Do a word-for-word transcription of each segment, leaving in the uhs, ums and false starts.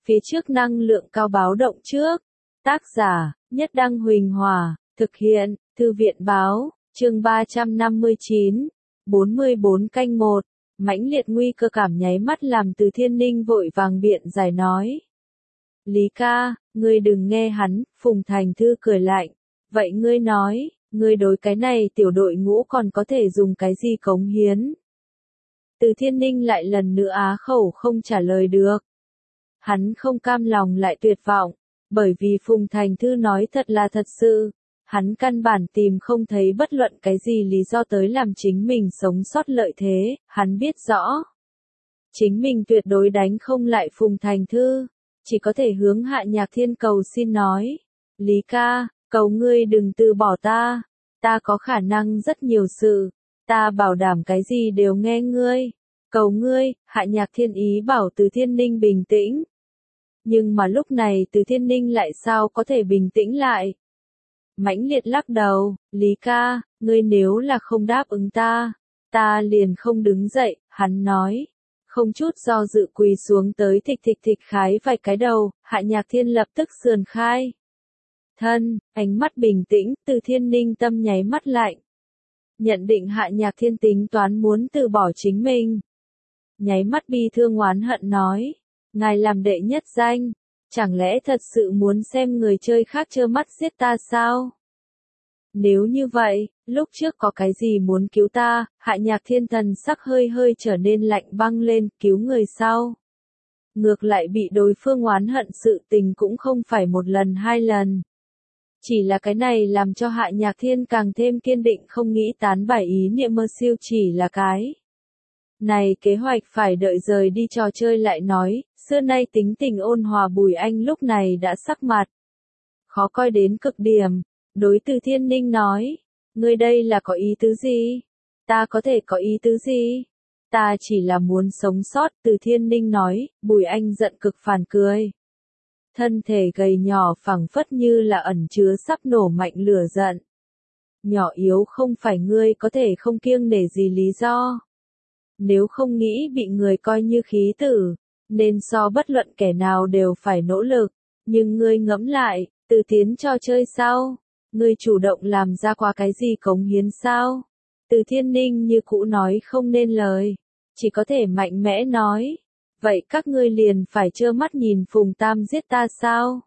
phía trước năng lượng cao báo động trước. Tác giả, Nhất Đăng Huỳnh Hòa, thực hiện, Thư viện báo, chương ba trăm năm mươi chín, bốn mươi bốn canh một, mãnh liệt nguy cơ cảm nháy mắt làm Từ Thiên Ninh vội vàng biện giải nói. Lý ca, ngươi đừng nghe hắn, Phùng Thành Thư cười lạnh, vậy ngươi nói, ngươi đối cái này tiểu đội ngũ còn có thể dùng cái gì cống hiến? Từ Thiên Ninh lại lần nữa á khẩu không trả lời được. Hắn không cam lòng lại tuyệt vọng, bởi vì Phùng Thành Thư nói thật là thật sự, hắn căn bản tìm không thấy bất luận cái gì lý do tới làm chính mình sống sót lợi thế, hắn biết rõ. Chính mình tuyệt đối đánh không lại Phùng Thành Thư, chỉ có thể hướng Hạ Nhạc Thiên cầu xin nói, Lý ca, cầu ngươi đừng từ bỏ ta, ta có khả năng rất nhiều sự, ta bảo đảm cái gì đều nghe ngươi, cầu ngươi, Hạ Nhạc Thiên ý bảo Từ Thiên Ninh bình tĩnh. Nhưng mà lúc này Từ Thiên Ninh lại sao có thể bình tĩnh lại? Mãnh liệt lắc đầu, Lý ca, ngươi nếu là không đáp ứng ta, ta liền không đứng dậy, hắn nói. Không chút do dự quỳ xuống tới thịch thịch thịch khái vài cái đầu, Hạ Nhạc Thiên lập tức sườn khai. Thân, ánh mắt bình tĩnh, Từ Thiên Ninh tâm nháy mắt lạnh. Nhận định Hạ Nhạc Thiên tính toán muốn từ bỏ chính mình. Nháy mắt bi thương oán hận nói, ngài làm đệ nhất danh, chẳng lẽ thật sự muốn xem người chơi khác trơ mắt giết ta sao? Nếu như vậy, lúc trước có cái gì muốn cứu ta, Hạ Nhạc Thiên thần sắc hơi hơi trở nên lạnh băng lên, cứu người sau. Ngược lại bị đối phương oán hận sự tình cũng không phải một lần hai lần. Chỉ là cái này làm cho Hạ Nhạc Thiên càng thêm kiên định không nghĩ tán bài ý niệm mơ siêu chỉ là cái. Này kế hoạch phải đợi rời đi trò chơi lại nói, xưa nay tính tình ôn hòa Bùi Anh lúc này đã sắc mặt. Khó coi đến cực điểm, đối Từ Thiên Ninh nói, ngươi đây là có ý tứ gì? Ta có thể có ý tứ gì? Ta chỉ là muốn sống sót, Từ Thiên Ninh nói, Bùi Anh giận cực phản cười. Thân thể gầy nhỏ phẳng phất như là ẩn chứa sắp nổ mạnh lửa giận. Nhỏ yếu không phải ngươi có thể không kiêng nể gì lý do. Nếu không nghĩ bị người coi như khí tử, nên so bất luận kẻ nào đều phải nỗ lực, nhưng ngươi ngẫm lại, từ tiến cho chơi sao? Ngươi chủ động làm ra qua cái gì cống hiến sao? Từ Thiên Ninh như cũ nói không nên lời, chỉ có thể mạnh mẽ nói, vậy các ngươi liền phải trơ mắt nhìn Phùng Tam giết ta sao?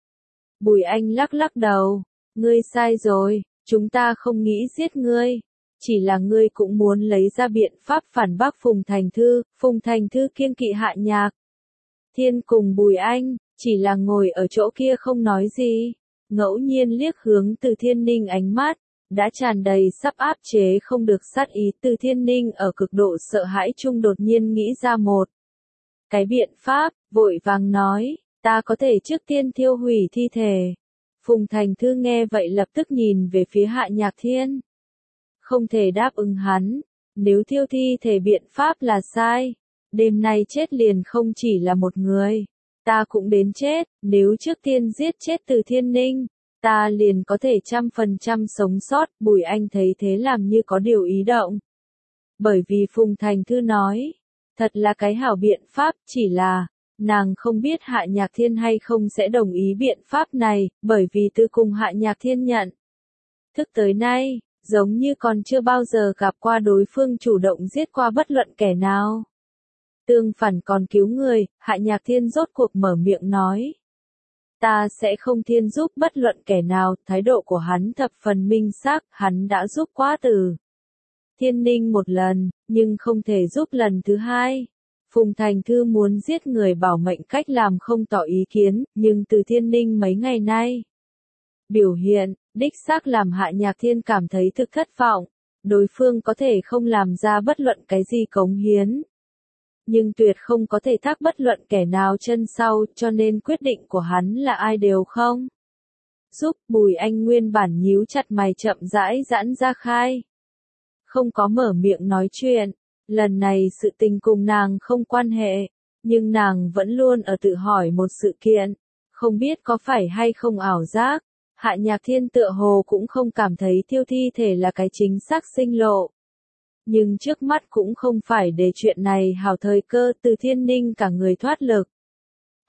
Bùi Anh lắc lắc đầu, ngươi sai rồi, chúng ta không nghĩ giết ngươi. Chỉ là ngươi cũng muốn lấy ra biện pháp phản bác Phùng Thành Thư, Phùng Thành Thư kiêng kỵ Hạ Nhạc Thiên cùng Bùi Anh, chỉ là ngồi ở chỗ kia không nói gì, ngẫu nhiên liếc hướng Từ Thiên Ninh ánh mắt, đã tràn đầy sắp áp chế không được sát ý. Từ Thiên Ninh ở cực độ sợ hãi chung đột nhiên nghĩ ra một cái biện pháp, vội vàng nói, ta có thể trước tiên thiêu hủy thi thể. Phùng Thành Thư nghe vậy lập tức nhìn về phía Hạ Nhạc Thiên. Không thể đáp ứng hắn, nếu thiêu thi thể biện pháp là sai, đêm nay chết liền không chỉ là một người, ta cũng đến chết, nếu trước tiên giết chết Từ Thiên Ninh, ta liền có thể trăm phần trăm sống sót. Bùi Anh thấy thế làm như có điều ý động. Bởi vì Phùng Thành Thư nói, thật là cái hảo biện pháp, chỉ là, nàng không biết Hạ Nhạc Thiên hay không sẽ đồng ý biện pháp này, bởi vì từ cùng Hạ Nhạc Thiên nhận. Thức tới nay, giống như còn chưa bao giờ gặp qua đối phương chủ động giết qua bất luận kẻ nào. Tương phản còn cứu người, Hạ Nhạc Thiên rốt cuộc mở miệng nói. Ta sẽ không thiên giúp bất luận kẻ nào, thái độ của hắn thập phần minh xác, hắn đã giúp quá Từ Thiên Ninh một lần, nhưng không thể giúp lần thứ hai. Phùng Thành Thư muốn giết người bảo mệnh cách làm không tỏ ý kiến, nhưng Từ Thiên Ninh mấy ngày nay biểu hiện, đích xác làm Hạ Nhạc Thiên cảm thấy thực thất vọng, đối phương có thể không làm ra bất luận cái gì cống hiến. Nhưng tuyệt không có thể thác bất luận kẻ nào chân sau, cho nên quyết định của hắn là ai đều không giúp. Bùi Anh nguyên bản nhíu chặt mày chậm rãi giãn ra khai. Không có mở miệng nói chuyện, lần này sự tình cùng nàng không quan hệ, nhưng nàng vẫn luôn ở tự hỏi một sự kiện, không biết có phải hay không ảo giác. Hạ Nhạc Thiên tựa hồ cũng không cảm thấy thiêu thi thể là cái chính xác sinh lộ. Nhưng trước mắt cũng không phải để chuyện này hào thời cơ. Từ Thiên Ninh cả người thoát lực.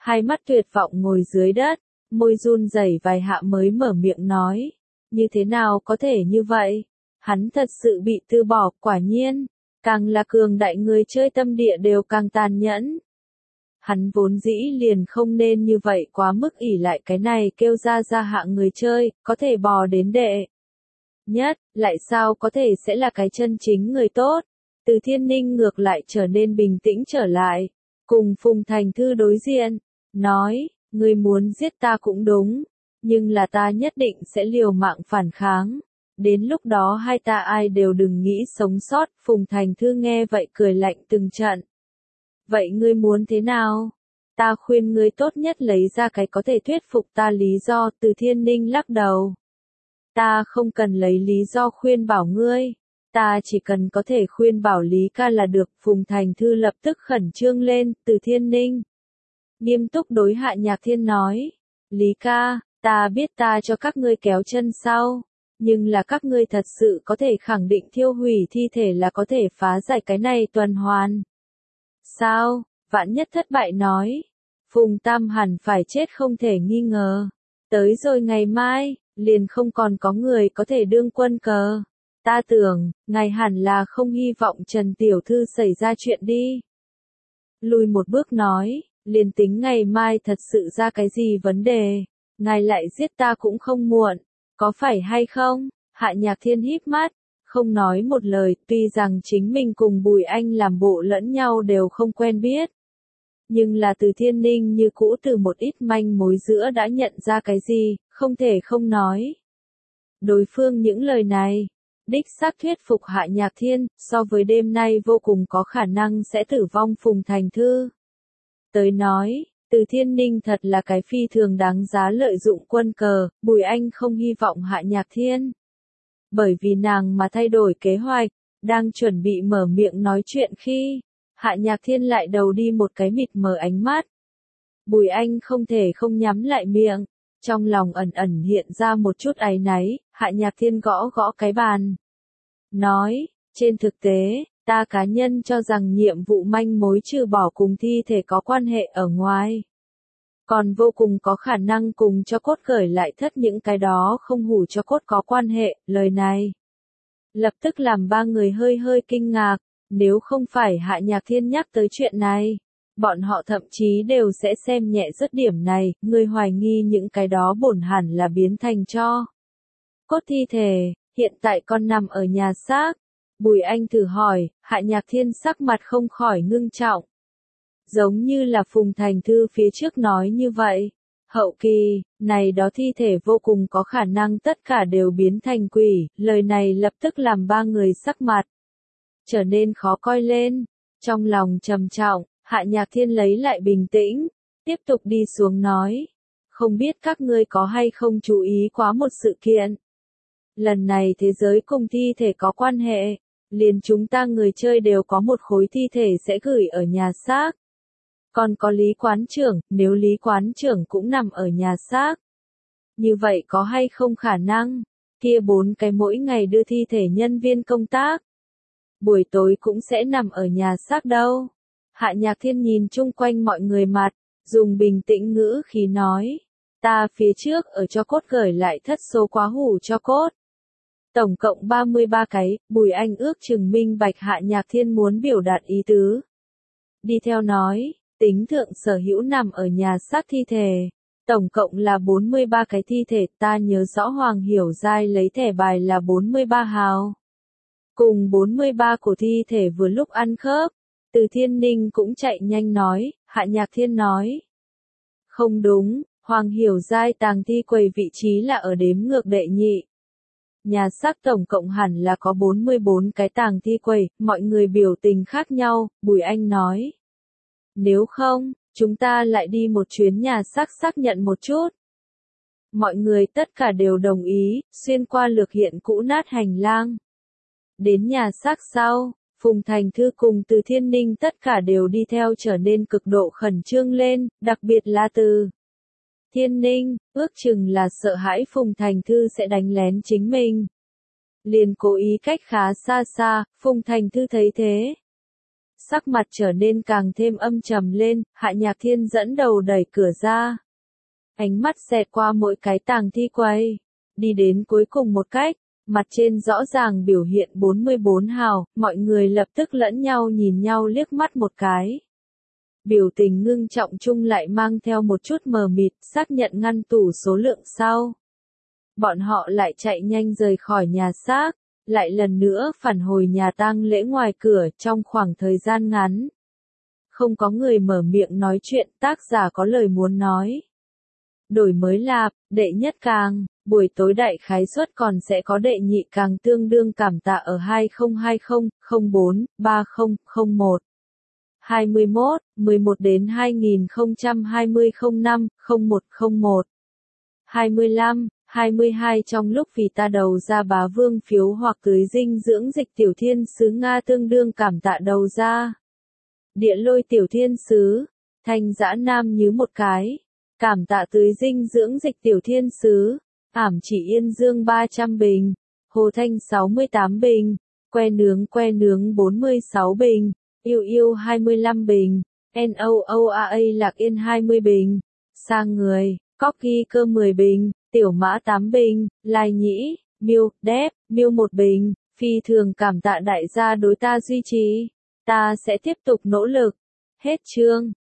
hai mắt tuyệt vọng ngồi dưới đất, môi run rẩy vài hạ mới mở miệng nói, như thế nào có thể như vậy? Hắn thật sự bị từ bỏ, quả nhiên, càng là cường đại người chơi tâm địa đều càng tàn nhẫn. Hắn vốn dĩ liền không nên như vậy quá mức ỷ lại cái này kêu ra ra hạng người chơi, có thể bò đến đệ nhất, lại sao có thể sẽ là cái chân chính người tốt. Từ Thiên Ninh ngược lại trở nên bình tĩnh trở lại, cùng Phùng Thành Thư đối diện, nói, ngươi muốn giết ta cũng đúng, nhưng là ta nhất định sẽ liều mạng phản kháng. Đến lúc đó hai ta ai đều đừng nghĩ sống sót. Phùng Thành Thư nghe vậy cười lạnh từng trận. Vậy ngươi muốn thế nào? Ta khuyên ngươi tốt nhất lấy ra cái có thể thuyết phục ta lý do. Từ Thiên Ninh lắc đầu. Ta không cần lấy lý do khuyên bảo ngươi. Ta chỉ cần có thể khuyên bảo Lý ca là được. Phùng Thành Thư lập tức khẩn trương lên. Từ Thiên Ninh nghiêm túc đối Hạ Nhạc Thiên nói. Lý ca, ta biết ta cho các ngươi kéo chân sau. Nhưng là các ngươi thật sự có thể khẳng định thiêu hủy thi thể là có thể phá giải cái này tuần hoàn. Sao? Vạn nhất thất bại nói. Phùng Tam hẳn phải chết không thể nghi ngờ. Tới rồi ngày mai, liền không còn có người có thể đương quân cờ. Ta tưởng, ngài hẳn là không hy vọng Trần Tiểu Thư xảy ra chuyện đi. Lùi một bước nói, liền tính ngày mai thật sự ra cái gì vấn đề, ngài lại giết ta cũng không muộn. Có phải hay không? Hạ Nhạc Thiên híp mắt, không nói một lời, tuy rằng chính mình cùng Bùi Anh làm bộ lẫn nhau đều không quen biết. Nhưng là Từ Thiên Ninh như cũ từ một ít manh mối giữa đã nhận ra cái gì, không thể không nói. Đối phương những lời này, đích xác thuyết phục Hạ Nhạc Thiên, so với đêm nay vô cùng có khả năng sẽ tử vong Phùng Thành Thư. Tới nói, Từ Thiên Ninh thật là cái phi thường đáng giá lợi dụng quân cờ, Bùi Anh không hy vọng Hạ Nhạc Thiên. Bởi vì nàng mà thay đổi kế hoạch, đang chuẩn bị mở miệng nói chuyện khi, Hạ Nhạc Thiên lại đầu đi một cái mịt mờ ánh mắt. Bùi Anh không thể không nhắm lại miệng, trong lòng ẩn ẩn hiện ra một chút áy náy. Hạ Nhạc Thiên gõ gõ cái bàn. Nói, trên thực tế, ta cá nhân cho rằng nhiệm vụ manh mối trừ bỏ cùng thi thể có quan hệ ở ngoài. Còn vô cùng có khả năng cùng cho cốt gửi lại thất những cái đó không hủ cho cốt có quan hệ. Lời này lập tức làm ba người hơi hơi kinh ngạc. Nếu không phải Hạ Nhạc Thiên nhắc tới chuyện này, bọn họ thậm chí đều sẽ xem nhẹ rất điểm này. Người hoài nghi những cái đó bổn hẳn là biến thành cho cốt thi thể, hiện tại con nằm ở nhà xác. Bùi Anh thử hỏi. Hạ Nhạc Thiên sắc mặt không khỏi ngưng trọng. Giống như là Phùng Thành Thư phía trước nói như vậy. Hậu kỳ, này đó thi thể vô cùng có khả năng tất cả đều biến thành quỷ. Lời này lập tức làm ba người sắc mặt trở nên khó coi lên. Trong lòng trầm trọng, Hạ Nhạc Thiên lấy lại bình tĩnh, tiếp tục đi xuống nói. Không biết các ngươi có hay không chú ý quá một sự kiện. Lần này thế giới cùng thi thể có quan hệ, liền chúng ta người chơi đều có một khối thi thể sẽ gửi ở nhà xác. Còn có Lý Quán Trưởng, nếu Lý Quán Trưởng cũng nằm ở nhà xác. Như vậy có hay không khả năng, kia bốn cái mỗi ngày đưa thi thể nhân viên công tác, buổi tối cũng sẽ nằm ở nhà xác đâu. Hạ Nhạc Thiên nhìn chung quanh mọi người mặt, dùng bình tĩnh ngữ khí nói. Ta phía trước ở cho cốt gửi lại thất số quá hủ cho cốt. Tổng cộng ba mươi ba cái. Bùi Anh ước chừng minh bạch Hạ Nhạc Thiên muốn biểu đạt ý tứ. Đi theo nói, tính thượng sở hữu nằm ở nhà xác thi thể. Tổng cộng là bốn mươi ba cái thi thể. Ta nhớ rõ Hoàng Hiểu Giai lấy thẻ bài là bốn mươi ba hào. Cùng bốn mươi ba của thi thể vừa lúc ăn khớp. Từ Thiên Ninh cũng chạy nhanh nói. Hạ Nhạc Thiên nói. Không đúng, Hoàng Hiểu Giai tàng thi quầy vị trí là ở đếm ngược đệ nhị. Nhà xác tổng cộng hẳn là có bốn mươi bốn cái tàng thi quầy. Mọi người biểu tình khác nhau. Bùi Anh nói. Nếu không, chúng ta lại đi một chuyến nhà xác xác nhận một chút. Mọi người tất cả đều đồng ý, xuyên qua lược hiện cũ nát hành lang. Đến nhà xác sau, Phùng Thành Thư cùng Từ Thiên Ninh tất cả đều đi theo trở nên cực độ khẩn trương lên, đặc biệt là Từ Thiên Ninh, ước chừng là sợ hãi Phùng Thành Thư sẽ đánh lén chính mình. Liền cố ý cách khá xa xa. Phùng Thành Thư thấy thế, sắc mặt trở nên càng thêm âm trầm lên, Hạ Nhạc Thiên dẫn đầu đẩy cửa ra. Ánh mắt xẹt qua mỗi cái tàng thi quay, đi đến cuối cùng một cách, mặt trên rõ ràng biểu hiện bốn mươi bốn hào, mọi người lập tức lẫn nhau nhìn nhau liếc mắt một cái. Biểu tình ngưng trọng chung lại mang theo một chút mờ mịt, xác nhận ngăn tủ số lượng sau. Bọn họ lại chạy nhanh rời khỏi nhà xác, lại lần nữa phản hồi nhà tang lễ ngoài cửa trong khoảng thời gian ngắn. Không có người mở miệng nói chuyện, tác giả có lời muốn nói. Đổi mới lạp, đệ nhất càng, buổi tối đại khái suất còn sẽ có đệ nhị càng tương đương cảm tạ ở hai không hai không, không bốn, ba không, không một. hai mươi mốt, mười một đến hai nghìn không trăm hai mươi không năm, không một không một. hai mươi lăm, hai mươi hai trong lúc vì ta đầu ra bá vương phiếu hoặc tưới dinh dưỡng dịch tiểu thiên sứ Nga tương đương cảm tạ đầu ra. Địa lôi tiểu thiên sứ, Thanh Dã Nam nhứ một cái. Cảm tạ tưới dinh dưỡng dịch tiểu thiên sứ, Ảm Chỉ Yên Dương ba trăm bình, Hồ Thanh sáu mươi tám bình, Que Nướng Que Nướng bốn mươi sáu bình, Yêu Yêu hai mươi lăm bình, N O O A A Lạc Yên hai mươi bình, Sang Người, Cocky Cơ mười bình, Tiểu Mã tám bình, Lai Nhĩ, Miêu, Đép, Miêu một bình, phi thường cảm tạ đại gia đối ta duy trì, ta sẽ tiếp tục nỗ lực. Hết chương.